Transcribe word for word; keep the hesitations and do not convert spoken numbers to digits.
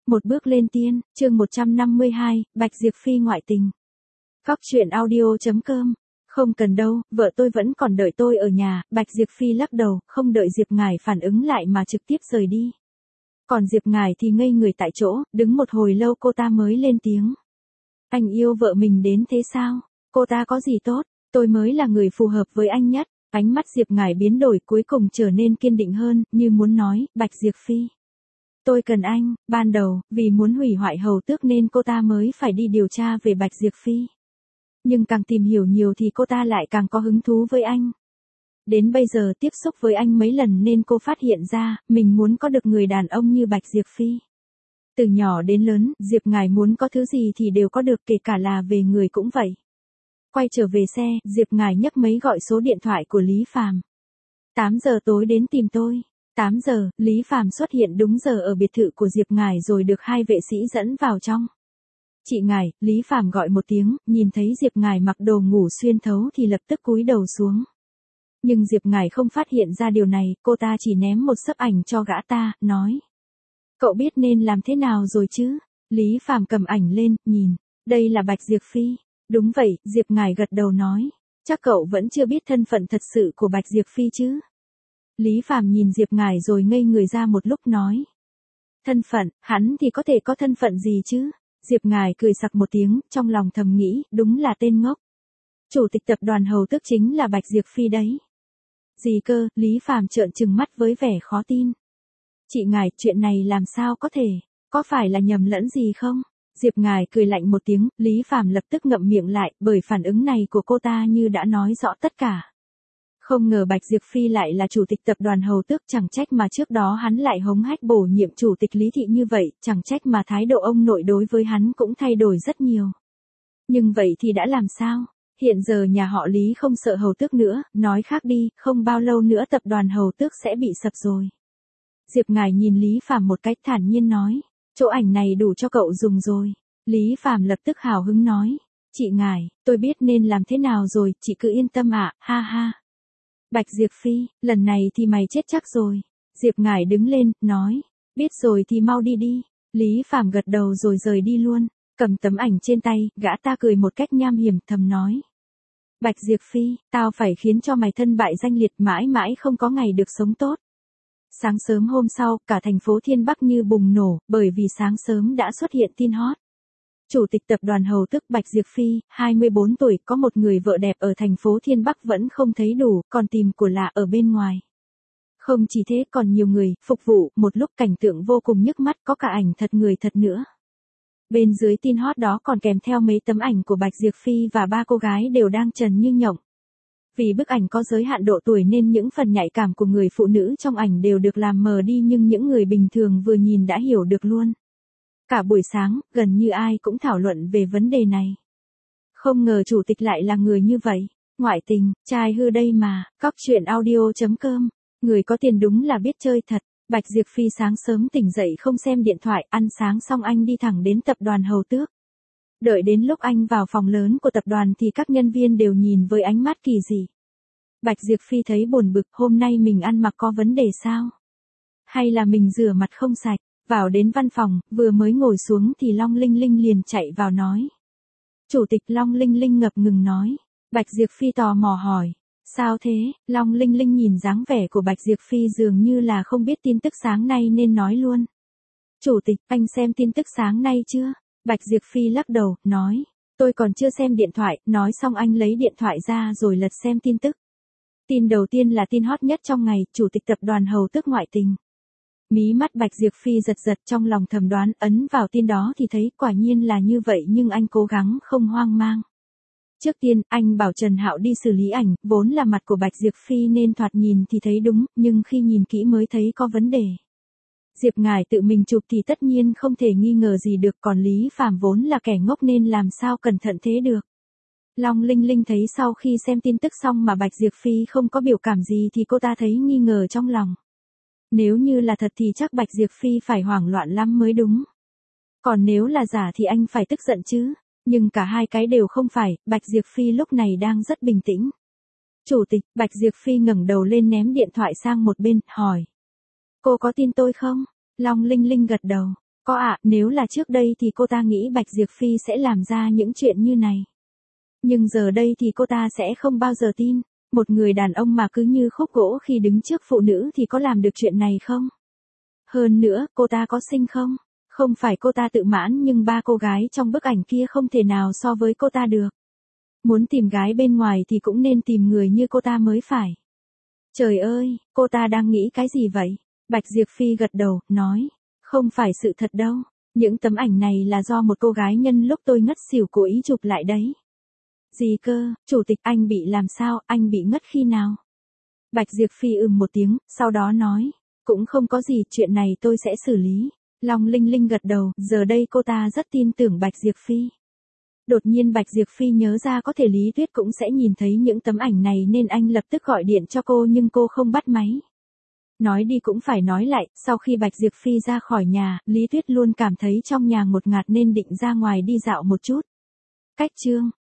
Một bước lên tiên, chương một trăm năm mươi hai, Bạch Diệp Phi ngoại tình. Cóc truyện audio chấm com. Không cần đâu, vợ tôi vẫn còn đợi tôi ở nhà. Bạch Diệp Phi lắc đầu, không đợi Diệp Ngải phản ứng lại mà trực tiếp rời đi. Còn Diệp Ngải thì ngây người tại chỗ, đứng một hồi lâu cô ta mới lên tiếng. Anh yêu vợ mình đến thế sao? Cô ta có gì tốt? Tôi mới là người phù hợp với anh nhất. Ánh mắt Diệp Ngải biến đổi, cuối cùng trở nên kiên định hơn, như muốn nói, Bạch Diệp Phi. Tôi cần anh. Ban đầu, vì muốn hủy hoại hầu tước nên cô ta mới phải đi điều tra về Bạch Diệp Phi. Nhưng càng tìm hiểu nhiều thì cô ta lại càng có hứng thú với anh. Đến bây giờ tiếp xúc với anh mấy lần nên cô phát hiện ra, mình muốn có được người đàn ông như Bạch Diệp Phi. Từ nhỏ đến lớn, Diệp Ngải muốn có thứ gì thì đều có được, kể cả là về người cũng vậy. Quay trở về xe, Diệp Ngải nhấc máy gọi số điện thoại của Lý Phàm. tám giờ tối đến tìm tôi. tám giờ, Lý Phàm xuất hiện đúng giờ ở biệt thự của Diệp Ngải rồi được hai vệ sĩ dẫn vào trong. Chị Ngải, Lý Phàm gọi một tiếng, nhìn thấy Diệp Ngải mặc đồ ngủ xuyên thấu thì lập tức cúi đầu xuống. Nhưng Diệp Ngải không phát hiện ra điều này, cô ta chỉ ném một xấp ảnh cho gã ta, nói. Cậu biết nên làm thế nào rồi chứ? Lý Phàm cầm ảnh lên, nhìn. Đây là Bạch Diệp Phi. Đúng vậy, Diệp Ngải gật đầu nói. Chắc cậu vẫn chưa biết thân phận thật sự của Bạch Diệp Phi chứ? Lý Phàm nhìn Diệp Ngải rồi ngây người ra một lúc nói. Thân phận, hắn thì có thể có thân phận gì chứ? Diệp Ngải cười sặc một tiếng, trong lòng thầm nghĩ, đúng là tên ngốc. Chủ tịch tập đoàn hầu tước chính là Bạch Diệp Phi đấy. Gì cơ? Lý Phàm trợn trừng mắt với vẻ khó tin. Chị Ngải, chuyện này làm sao có thể? Có phải là nhầm lẫn gì không? Diệp Ngải cười lạnh một tiếng, Lý Phàm lập tức ngậm miệng lại, bởi phản ứng này của cô ta như đã nói rõ tất cả. Không ngờ Bạch Diệp Phi lại là chủ tịch tập đoàn hầu tước, chẳng trách mà trước đó hắn lại hống hách bổ nhiệm chủ tịch Lý thị như vậy, chẳng trách mà thái độ ông nội đối với hắn cũng thay đổi rất nhiều. Nhưng vậy thì đã làm sao? Hiện giờ nhà họ Lý không sợ hầu tước nữa, nói khác đi, không bao lâu nữa tập đoàn hầu tước sẽ bị sập rồi. Diệp Ngải nhìn Lý Phàm một cách thản nhiên nói, chỗ ảnh này đủ cho cậu dùng rồi. Lý Phàm lập tức hào hứng nói, chị Ngải, tôi biết nên làm thế nào rồi, chị cứ yên tâm ạ, ha ha. Bạch Diệp Phi, lần này thì mày chết chắc rồi. Diệp Ngải đứng lên, nói, biết rồi thì mau đi đi. Lý Phàm gật đầu rồi rời đi luôn, cầm tấm ảnh trên tay, gã ta cười một cách nham hiểm, thầm nói. Bạch Diệp Phi, tao phải khiến cho mày thân bại danh liệt, mãi mãi không có ngày được sống tốt. Sáng sớm hôm sau, cả thành phố Thiên Bắc như bùng nổ, bởi vì sáng sớm đã xuất hiện tin hot. Chủ tịch tập đoàn hầu tước Bạch Diệp Phi, hai mươi bốn tuổi, có một người vợ đẹp ở thành phố Thiên Bắc vẫn không thấy đủ, còn tìm của lạ ở bên ngoài. Không chỉ thế, còn nhiều người phục vụ, một lúc cảnh tượng vô cùng nhức mắt, có cả ảnh thật người thật nữa. Bên dưới tin hot đó còn kèm theo mấy tấm ảnh của Bạch Diệp Phi và ba cô gái đều đang trần như nhộng. Vì bức ảnh có giới hạn độ tuổi nên những phần nhạy cảm của người phụ nữ trong ảnh đều được làm mờ đi, nhưng những người bình thường vừa nhìn đã hiểu được luôn. Cả buổi sáng, gần như ai cũng thảo luận về vấn đề này. Không ngờ chủ tịch lại là người như vậy. Ngoại tình, trai hư đây mà. Cóc truyện audio chấm com. Người có tiền đúng là biết chơi thật. Bạch Diệp Phi sáng sớm tỉnh dậy không xem điện thoại, ăn sáng xong anh đi thẳng đến tập đoàn hầu tước. Đợi đến lúc anh vào phòng lớn của tập đoàn thì các nhân viên đều nhìn với ánh mắt kỳ dị. Bạch Diệp Phi thấy buồn bực, hôm nay mình ăn mặc có vấn đề sao? Hay là mình rửa mặt không sạch? Vào đến văn phòng, vừa mới ngồi xuống thì Long Linh Linh liền chạy vào nói. Chủ tịch. Long Linh Linh ngập ngừng nói. Bạch Diệp Phi tò mò hỏi. Sao thế? Long Linh Linh nhìn dáng vẻ của Bạch Diệp Phi dường như là không biết tin tức sáng nay nên nói luôn. Chủ tịch, anh xem tin tức sáng nay chưa? Bạch Diệp Phi lắc đầu, nói. Tôi còn chưa xem điện thoại, nói xong anh lấy điện thoại ra rồi lật xem tin tức. Tin đầu tiên là tin hot nhất trong ngày, chủ tịch tập đoàn hầu tước ngoại tình. Mí mắt Bạch Diệp Phi giật giật, trong lòng thầm đoán, ấn vào tin đó thì thấy quả nhiên là như vậy, nhưng anh cố gắng không hoang mang. Trước tiên, anh bảo Trần Hạo đi xử lý ảnh, vốn là mặt của Bạch Diệp Phi nên thoạt nhìn thì thấy đúng, nhưng khi nhìn kỹ mới thấy có vấn đề. Diệp Ngải tự mình chụp thì tất nhiên không thể nghi ngờ gì được, còn Lý Phàm vốn là kẻ ngốc nên làm sao cẩn thận thế được. Long Linh Linh thấy sau khi xem tin tức xong mà Bạch Diệp Phi không có biểu cảm gì thì cô ta thấy nghi ngờ trong lòng. Nếu như là thật thì chắc Bạch Diệp Phi phải hoảng loạn lắm mới đúng. Còn nếu là giả thì anh phải tức giận chứ. Nhưng cả hai cái đều không phải, Bạch Diệp Phi lúc này đang rất bình tĩnh. Chủ tịch. Bạch Diệp Phi ngẩng đầu lên ném điện thoại sang một bên, hỏi. Cô có tin tôi không? Long Linh Linh gật đầu. Có ạ, nếu là trước đây thì cô ta nghĩ Bạch Diệp Phi sẽ làm ra những chuyện như này. Nhưng giờ đây thì cô ta sẽ không bao giờ tin. Một người đàn ông mà cứ như khúc gỗ khi đứng trước phụ nữ thì có làm được chuyện này không? Hơn nữa, cô ta có xinh không? Không phải cô ta tự mãn nhưng ba cô gái trong bức ảnh kia không thể nào so với cô ta được. Muốn tìm gái bên ngoài thì cũng nên tìm người như cô ta mới phải. Trời ơi, cô ta đang nghĩ cái gì vậy? Bạch Diệp Phi gật đầu, nói. Không phải sự thật đâu. Những tấm ảnh này là do một cô gái nhân lúc tôi ngất xỉu cố ý chụp lại đấy. Gì cơ, chủ tịch anh bị làm sao, anh bị ngất khi nào? Bạch Diệp Phi ừm một tiếng, sau đó nói. Cũng không có gì, chuyện này tôi sẽ xử lý. Long Linh Linh gật đầu, giờ đây cô ta rất tin tưởng Bạch Diệp Phi. Đột nhiên Bạch Diệp Phi nhớ ra có thể Lý Tuyết cũng sẽ nhìn thấy những tấm ảnh này nên anh lập tức gọi điện cho cô nhưng cô không bắt máy. Nói đi cũng phải nói lại, sau khi Bạch Diệp Phi ra khỏi nhà, Lý Tuyết luôn cảm thấy trong nhà ngột ngạt nên định ra ngoài đi dạo một chút. Cách chương